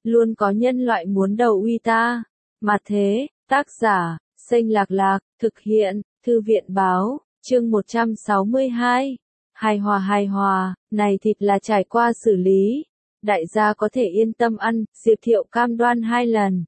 luôn có nhân loại muốn đầu uy ta. Mà thế, tác giả, Xanh Lạc Lạc, thực hiện, Thư viện Báo, chương 162. Hài hòa, này thịt là trải qua xử lý. Đại gia có thể yên tâm ăn, Diệp Thiệu cam đoan 2 lần.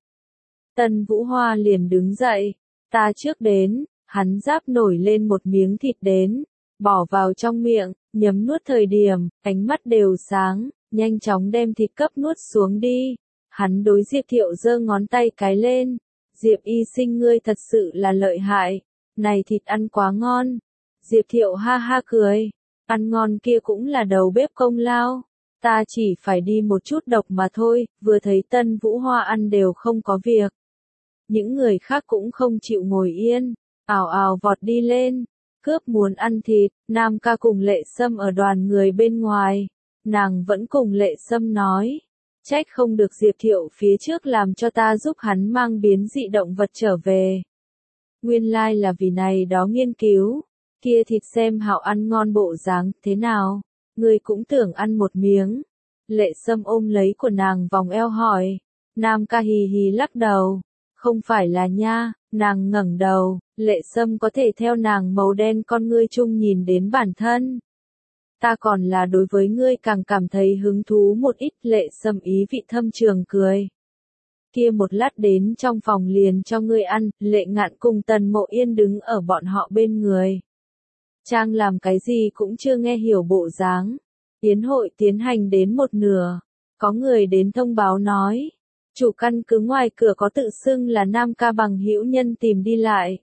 Tân Vũ Hoa liền đứng dậy, ta trước đến, hắn giáp nổi lên một miếng thịt đến, bỏ vào trong miệng, nhấm nuốt thời điểm, ánh mắt đều sáng, nhanh chóng đem thịt cấp nuốt xuống đi. Hắn đối Diệp Thiệu giơ ngón tay cái lên, Diệp y sinh ngươi thật sự là lợi hại, này thịt ăn quá ngon. Diệp Thiệu ha ha cười, ăn ngon kia cũng là đầu bếp công lao, ta chỉ phải đi một chút độc mà thôi. Vừa thấy Tân Vũ Hoa ăn đều không có việc, những người khác cũng không chịu ngồi yên, ào ào vọt đi lên, cướp muốn ăn thịt. Nam ca cùng Lệ Sâm ở đoàn người bên ngoài, nàng vẫn cùng Lệ Sâm nói, trách không được Diệp Thiệu phía trước làm cho ta giúp hắn mang biến dị động vật trở về. Nguyên lai là vì này đó nghiên cứu, kia thịt xem hảo ăn ngon bộ dáng thế nào, ngươi cũng tưởng ăn một miếng. Lệ Sâm ôm lấy của nàng vòng eo hỏi, Nam ca hì hì lắc đầu, không phải là nha. Nàng ngẩng đầu, Lệ Sâm có thể theo nàng màu đen con ngươi chung nhìn đến bản thân. Ta còn là đối với ngươi càng cảm thấy hứng thú một ít. Lệ Sâm ý vị thâm trường cười. Kia một lát đến trong phòng liền cho ngươi ăn. Lệ Ngạn cùng Tần Mộ Yên đứng ở bọn họ bên người. Trang làm cái gì cũng chưa nghe hiểu bộ dáng. Yến hội tiến hành đến một nửa, có người đến thông báo nói, chủ căn cứ ngoài cửa có tự xưng là Nam ca bằng hữu nhân tìm đi lại.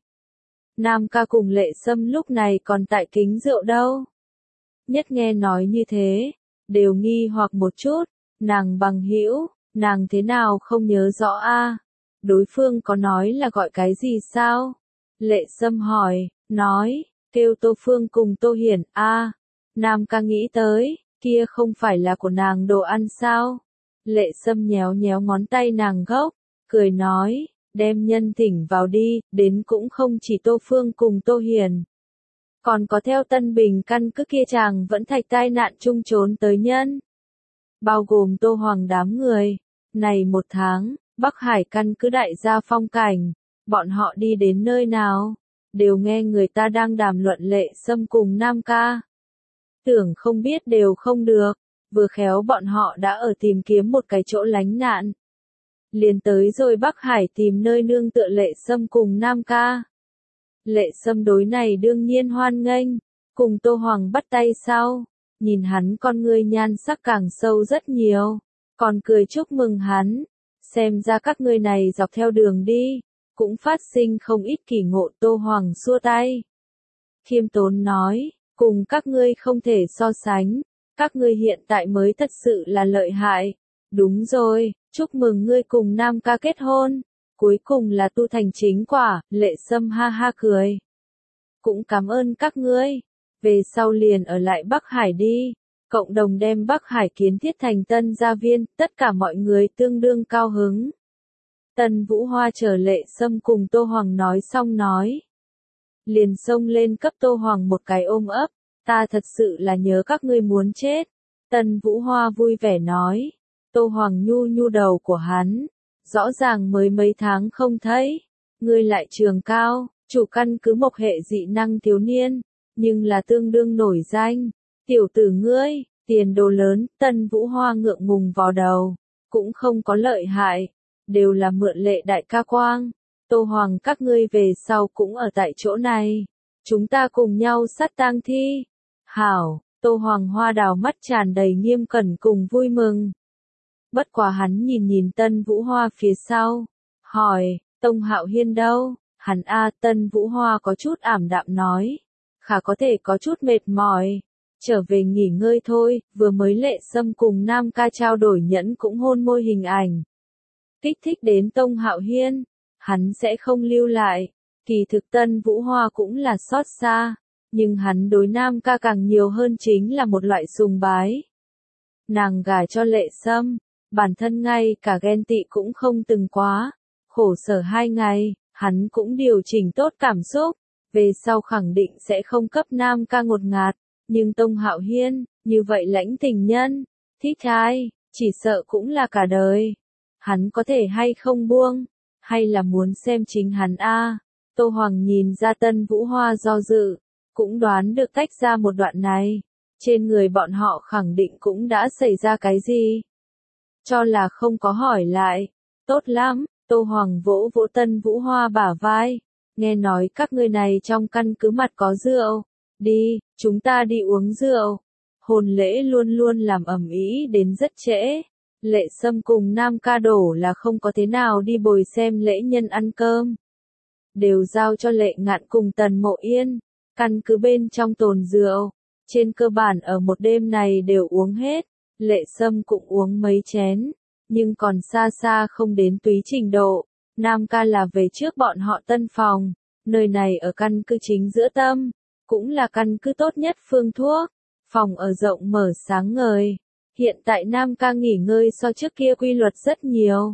Nam ca cùng Lệ Sâm lúc này còn tại kính rượu đâu. Nhất nghe nói như thế, đều nghi hoặc một chút, nàng bằng hữu, nàng thế nào không nhớ rõ a? Đối phương có nói là gọi cái gì sao? Lệ Sâm hỏi, nói, kêu Tô Phương cùng Tô Hiển a. Nam ca nghĩ tới, kia không phải là của nàng đồ ăn sao? Lệ Sâm nhéo nhéo ngón tay nàng gốc, cười nói, đem nhân thỉnh vào đi, đến cũng không chỉ Tô Phương cùng Tô Hiền. Còn có theo Tân Bình căn cứ kia chàng vẫn thạch tai nạn chung trốn tới nhân. Bao gồm Tô Hoàng đám người. Này một tháng, Bắc Hải căn cứ đại gia phong cảnh, bọn họ đi đến nơi nào, đều nghe người ta đang đàm luận Lệ Sâm cùng Nam ca. Tưởng không biết đều không được. Vừa khéo bọn họ đã ở tìm kiếm một cái chỗ lánh nạn. Liền tới rồi Bắc Hải tìm nơi nương tựa Lệ Sâm cùng Nam ca. Lệ Sâm đối này đương nhiên hoan nghênh, cùng Tô Hoàng bắt tay sau, nhìn hắn con ngươi nhan sắc càng sâu rất nhiều, còn cười chúc mừng hắn, xem ra các ngươi này dọc theo đường đi, cũng phát sinh không ít kỳ ngộ. Tô Hoàng xua tay, khiêm tốn nói, cùng các ngươi không thể so sánh. Các ngươi hiện tại mới thật sự là lợi hại. Đúng rồi, chúc mừng ngươi cùng Nam ca kết hôn. Cuối cùng là tu thành chính quả. Lệ Sâm ha ha cười. Cũng cảm ơn các ngươi. Về sau liền ở lại Bắc Hải đi. Cộng đồng đem Bắc Hải kiến thiết thành tân gia viên. Tất cả mọi người tương đương cao hứng. Tân Vũ Hoa chờ Lệ Sâm cùng Tô Hoàng nói xong nói. Liền xông lên cấp Tô Hoàng một cái ôm ấp. Ta thật sự là nhớ các ngươi muốn chết. Tân Vũ Hoa vui vẻ nói. Tô Hoàng nhu nhu đầu của hắn. Rõ ràng mới mấy tháng không thấy. Ngươi lại trường cao, chủ căn cứ mộc hệ dị năng thiếu niên. Nhưng là tương đương nổi danh. Tiểu tử ngươi, tiền đồ lớn. Tân Vũ Hoa ngượng ngùng vò đầu. Cũng không có lợi hại. Đều là mượn Lệ đại ca quang. Tô Hoàng các ngươi về sau cũng ở tại chỗ này. Chúng ta cùng nhau sát tang thi. Hảo, Tô Hoàng Hoa đào mắt tràn đầy nghiêm cẩn cùng vui mừng. Bất quá hắn nhìn nhìn Tân Vũ Hoa phía sau, hỏi, Tông Hạo Hiên đâu? Hắn Tân Vũ Hoa có chút ảm đạm nói, khả có thể có chút mệt mỏi, trở về nghỉ ngơi thôi. Vừa mới Lệ Sâm cùng Nam ca trao đổi nhẫn cũng hôn môi hình ảnh. Kích thích đến Tông Hạo Hiên, hắn sẽ không lưu lại. Kỳ thực Tân Vũ Hoa cũng là xót xa. Nhưng hắn đối Nam ca càng nhiều hơn chính là một loại sùng bái. Nàng gả cho Lệ Sâm, bản thân ngay cả ghen tị cũng không từng quá. Khổ sở 2 ngày, hắn cũng điều chỉnh tốt cảm xúc. Về sau khẳng định sẽ không cấp Nam ca ngột ngạt. Nhưng Tông Hạo Hiên, như vậy lãnh tình nhân, thích ai, chỉ sợ cũng là cả đời. hắn có thể hay không buông, hay là muốn xem chính hắn a? Tô Hoàng nhìn ra Tân Vũ Hoa do dự, cũng đoán được tách ra một đoạn này, trên người bọn họ khẳng định cũng đã xảy ra cái gì. Cho là không có hỏi lại, tốt lắm, Tô Hoàng vỗ vỗ Tân Vũ Hoa bả vai, nghe nói các ngươi này trong căn cứ mặt có rượu, đi, chúng ta đi uống rượu. Hôn lễ luôn luôn làm ầm ĩ đến rất trễ. Lệ Sâm cùng Nam Ca Đổ là không có thế nào đi bồi xem lễ nhân ăn cơm. Đều giao cho Lệ Ngạn cùng Tần Mộ Yên, căn cứ bên trong tồn rượu. Trên cơ bản ở một đêm này đều uống hết. Lệ Sâm cũng uống mấy chén, nhưng còn xa xa không đến túy trình độ. Nam Ca là về trước bọn họ tân phòng, nơi này ở căn cứ chính giữa tâm, cũng là căn cứ tốt nhất phương thuốc. Phòng ở rộng mở sáng ngời. Hiện tại Nam Ca nghỉ ngơi so trước kia quy luật rất nhiều.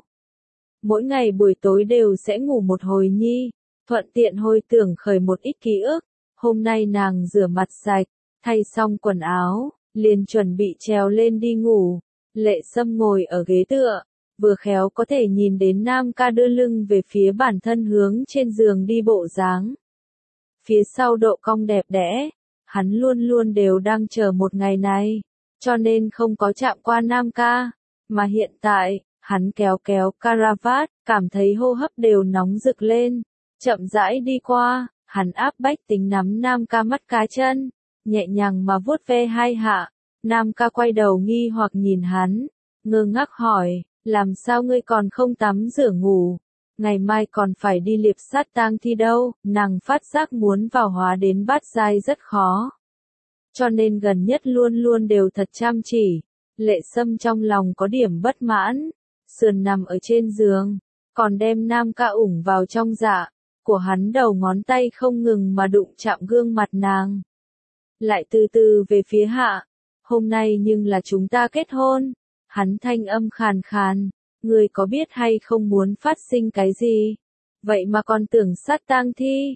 Mỗi ngày buổi tối đều sẽ ngủ một hồi nhi, thuận tiện hồi tưởng khởi một ít ký ức. Hôm nay nàng rửa mặt sạch, thay xong quần áo, liền chuẩn bị trèo lên đi ngủ. Lệ Sâm ngồi ở ghế tựa, vừa khéo có thể nhìn đến Nam Ca đưa lưng về phía bản thân hướng trên giường đi bộ dáng. Phía sau độ cong đẹp đẽ, hắn luôn luôn đều đang chờ một ngày này, cho nên không có chạm qua Nam Ca, mà hiện tại, hắn kéo kéo caravat, cảm thấy hô hấp đều nóng rực lên, chậm rãi đi qua, hắn áp bách tính nắm Nam Ca mắt cá chân, nhẹ nhàng mà vuốt ve hai hạ. Nam Ca quay đầu nghi hoặc nhìn hắn, ngơ ngác hỏi, làm sao ngươi còn không tắm rửa ngủ, ngày mai còn phải đi liệp sát tang thi đâu. Nàng phát giác muốn vào hóa đến bát giai rất khó, cho nên gần nhất luôn luôn đều thật chăm chỉ. Lệ Sâm trong lòng có điểm bất mãn, sườn nằm ở trên giường, còn đem Nam Ca ủng vào trong dạ của hắn, đầu ngón tay không ngừng mà đụng chạm gương mặt nàng, lại từ từ về phía hạ. Hôm nay nhưng là chúng ta kết hôn. Hắn thanh âm khàn khàn, ngươi có biết hay không muốn phát sinh cái gì? Vậy mà còn tưởng sát tang thi.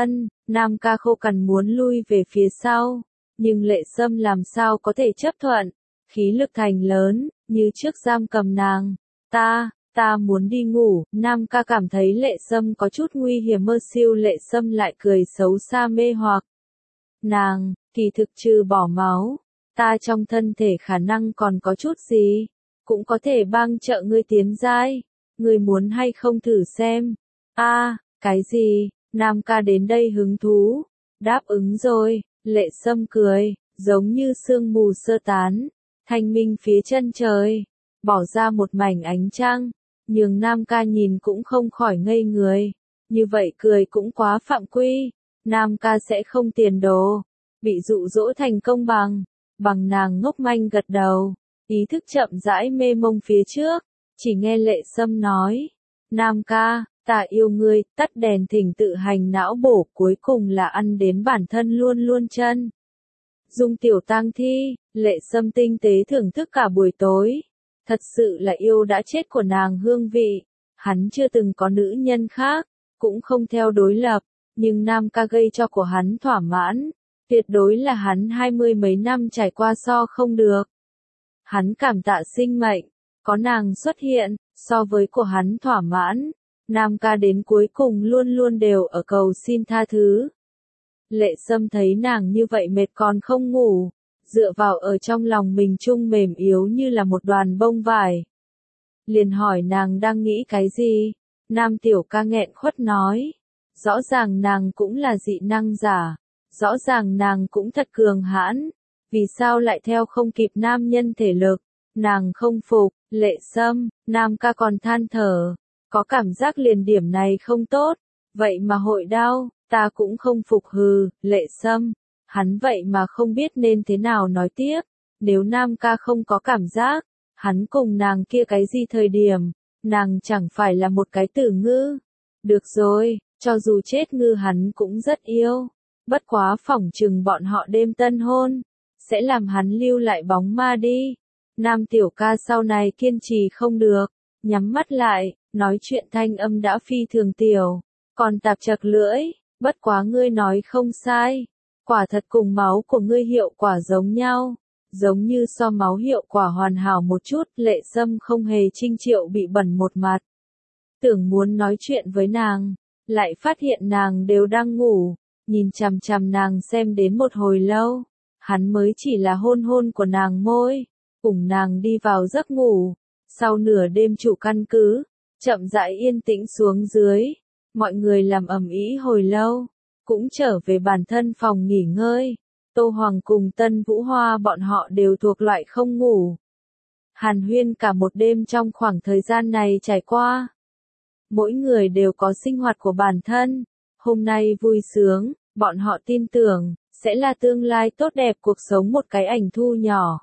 Nam Ca khô cằn muốn lui về phía sau, nhưng Lệ Sâm làm sao có thể chấp thuận, khí lực thành lớn, như trước giam cầm nàng. Ta muốn đi ngủ. Nam Ca cảm thấy Lệ Sâm có chút nguy hiểm, mơ siêu. Lệ Sâm lại cười xấu xa mê hoặc nàng, kỳ thực trừ bỏ máu, ta trong thân thể khả năng còn có chút gì, cũng có thể bang trợ ngươi tiến giai, ngươi muốn hay không thử xem? Cái gì? Nam Ca đến đây hứng thú, đáp ứng rồi. Lệ Sâm cười, giống như sương mù sơ tán, thanh minh phía chân trời, bỏ ra một mảnh ánh trăng, nhường Nam Ca nhìn cũng không khỏi ngây người, như vậy cười cũng quá phạm quy, Nam Ca sẽ không tiền đồ, bị dụ dỗ thành công bằng nàng ngốc manh gật đầu, ý thức chậm rãi mê mông phía trước, chỉ nghe Lệ Sâm nói, Nam Ca, ta yêu ngươi. Tắt đèn thỉnh tự hành não bổ, cuối cùng là ăn đến bản thân luôn luôn chân dung tiểu tang thi. Lệ Sâm tinh tế thưởng thức cả buổi tối, thật sự là yêu đã chết của nàng hương vị. Hắn chưa từng có nữ nhân khác, cũng không theo đối lập, nhưng Nam Ca gây cho của hắn thỏa mãn, tuyệt đối là hắn 20 mấy năm trải qua so không được. Hắn cảm tạ sinh mệnh, có nàng xuất hiện, so với của hắn thỏa mãn, Nam Ca đến cuối cùng luôn luôn đều ở cầu xin tha thứ. Lệ Sâm thấy nàng như vậy mệt còn không ngủ, dựa vào ở trong lòng mình chung mềm yếu như là một đoàn bông vải. Liền hỏi nàng đang nghĩ cái gì, Nam Tiểu Ca nghẹn khuất nói, rõ ràng nàng cũng là dị năng giả, rõ ràng nàng cũng thật cường hãn, vì sao lại theo không kịp nam nhân thể lực, nàng không phục. Lệ Sâm, Nam Ca còn than thở, có cảm giác liền điểm này không tốt, vậy mà hội đau, ta cũng không phục. Hừ. Lệ Sâm, hắn vậy mà không biết nên thế nào nói tiếp, nếu Nam Ca không có cảm giác, hắn cùng nàng kia cái gì thời điểm, nàng chẳng phải là một cái tử ngư. Được rồi, cho dù chết ngư hắn cũng rất yêu, bất quá phỏng chừng bọn họ đêm tân hôn, sẽ làm hắn lưu lại bóng ma đi. Nam Tiểu Ca sau này kiên trì không được, nhắm mắt lại, nói chuyện thanh âm đã phi thường tiểu, còn tạp chật lưỡi, bất quá ngươi nói không sai, quả thật cùng máu của ngươi hiệu quả giống nhau, giống như so máu hiệu quả hoàn hảo một chút, Lệ Sâm không hề chinh triệu bị bẩn một mặt. Tưởng muốn nói chuyện với nàng, lại phát hiện nàng đều đang ngủ, nhìn chằm chằm nàng xem đến một hồi lâu, hắn mới chỉ là hôn hôn của nàng môi, cùng nàng đi vào giấc ngủ. Sau nửa đêm chủ căn cứ chậm rãi yên tĩnh xuống dưới, mọi người làm ầm ĩ hồi lâu, cũng trở về bản thân phòng nghỉ ngơi. Tô Hoàng cùng Tân Vũ Hoa bọn họ đều thuộc loại không ngủ. Hàn huyên cả một đêm, trong khoảng thời gian này trải qua, mỗi người đều có sinh hoạt của bản thân. Hôm nay vui sướng, bọn họ tin tưởng sẽ là tương lai tốt đẹp cuộc sống một cái ảnh thu nhỏ.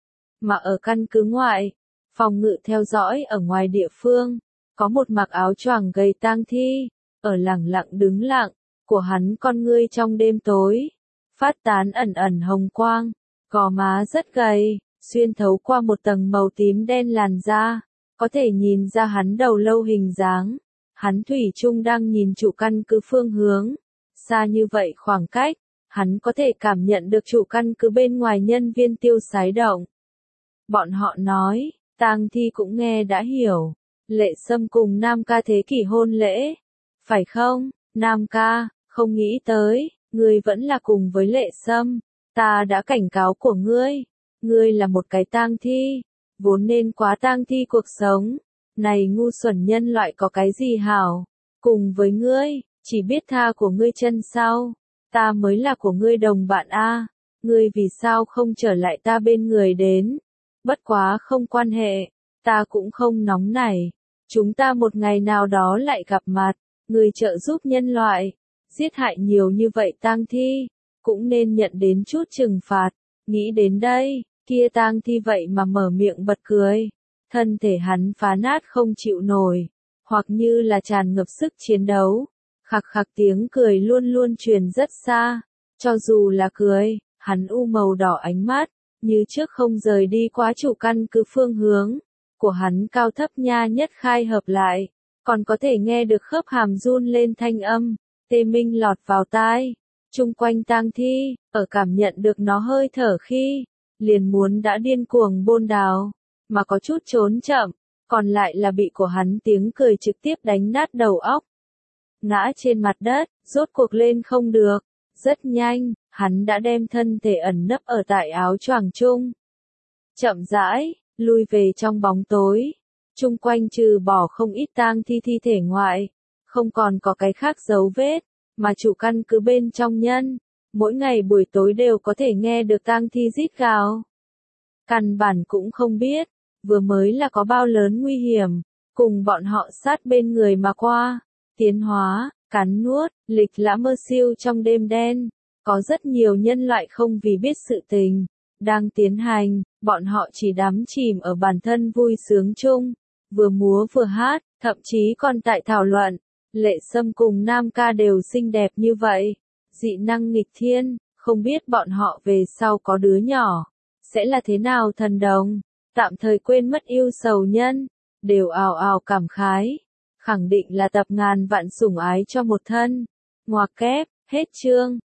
Mà ở căn cứ ngoại, phòng ngự theo dõi ở ngoài địa phương, có một mặc áo choàng gầy tang thi, ở lẳng lặng đứng lặng, của hắn con ngươi trong đêm tối, phát tán ẩn ẩn hồng quang, gò má rất gầy, xuyên thấu qua một tầng màu tím đen làn da, có thể nhìn ra hắn đầu lâu hình dáng. Hắn thủy chung đang nhìn chủ căn cứ phương hướng, xa như vậy khoảng cách, hắn có thể cảm nhận được chủ căn cứ bên ngoài nhân viên tiêu sái động. Bọn họ nói, tang thi cũng nghe đã hiểu, Lệ Sâm cùng Nam Ca thế kỷ hôn lễ, phải không? Nam Ca, không nghĩ tới, ngươi vẫn là cùng với Lệ Sâm, ta đã cảnh cáo của ngươi là một cái tang thi, vốn nên quá tang thi cuộc sống, này ngu xuẩn nhân loại có cái gì hảo, cùng với ngươi, chỉ biết tha của ngươi chân sau, ta mới là của ngươi đồng bạn a, ngươi vì sao không trở lại ta bên người đến? Bất quá không quan hệ, ta cũng không nóng nảy, chúng ta một ngày nào đó lại gặp mặt, ngươi trợ giúp nhân loại, giết hại nhiều như vậy tang thi, cũng nên nhận đến chút trừng phạt. Nghĩ đến đây, kia tang thi vậy mà mở miệng bật cười, thân thể hắn phá nát không chịu nổi, hoặc như là tràn ngập sức chiến đấu. Khặc khặc tiếng cười luôn luôn truyền rất xa, cho dù là cười, hắn u màu đỏ ánh mắt, như trước không rời đi quá chủ căn cứ phương hướng của hắn cao thấp nha nhất khai hợp lại, còn có thể nghe được khớp hàm run lên thanh âm, tê minh lọt vào tai. Chung quanh tang thi, ở cảm nhận được nó hơi thở khi, liền muốn đã điên cuồng bôn đào, mà có chút trốn chậm, còn lại là bị của hắn tiếng cười trực tiếp đánh nát đầu óc. Ngã trên mặt đất, rốt cuộc lên không được, rất nhanh, hắn đã đem thân thể ẩn nấp ở tại áo choàng chung. Chậm rãi, lui về trong bóng tối, chung quanh trừ bỏ không ít tang thi thi thể ngoại, không còn có cái khác dấu vết, mà chủ căn cứ bên trong nhân, mỗi ngày buổi tối đều có thể nghe được tang thi rít gào. Căn bản cũng không biết, vừa mới là có bao lớn nguy hiểm, cùng bọn họ sát bên người mà qua, tiến hóa, cắn nuốt, lịch lãm mơ siêu trong đêm đen, có rất nhiều nhân loại không vì biết sự tình, đang tiến hành, bọn họ chỉ đắm chìm ở bản thân vui sướng chung, vừa múa vừa hát, thậm chí còn tại thảo luận, Lệ Sâm cùng Nam Ca đều xinh đẹp như vậy, dị năng nghịch thiên, không biết bọn họ về sau có đứa nhỏ, sẽ là thế nào thần đồng, tạm thời quên mất yêu sầu nhân, đều ào ào cảm khái, khẳng định là tập ngàn vạn sủng ái cho một thân. Ngoặc kép, hết chương.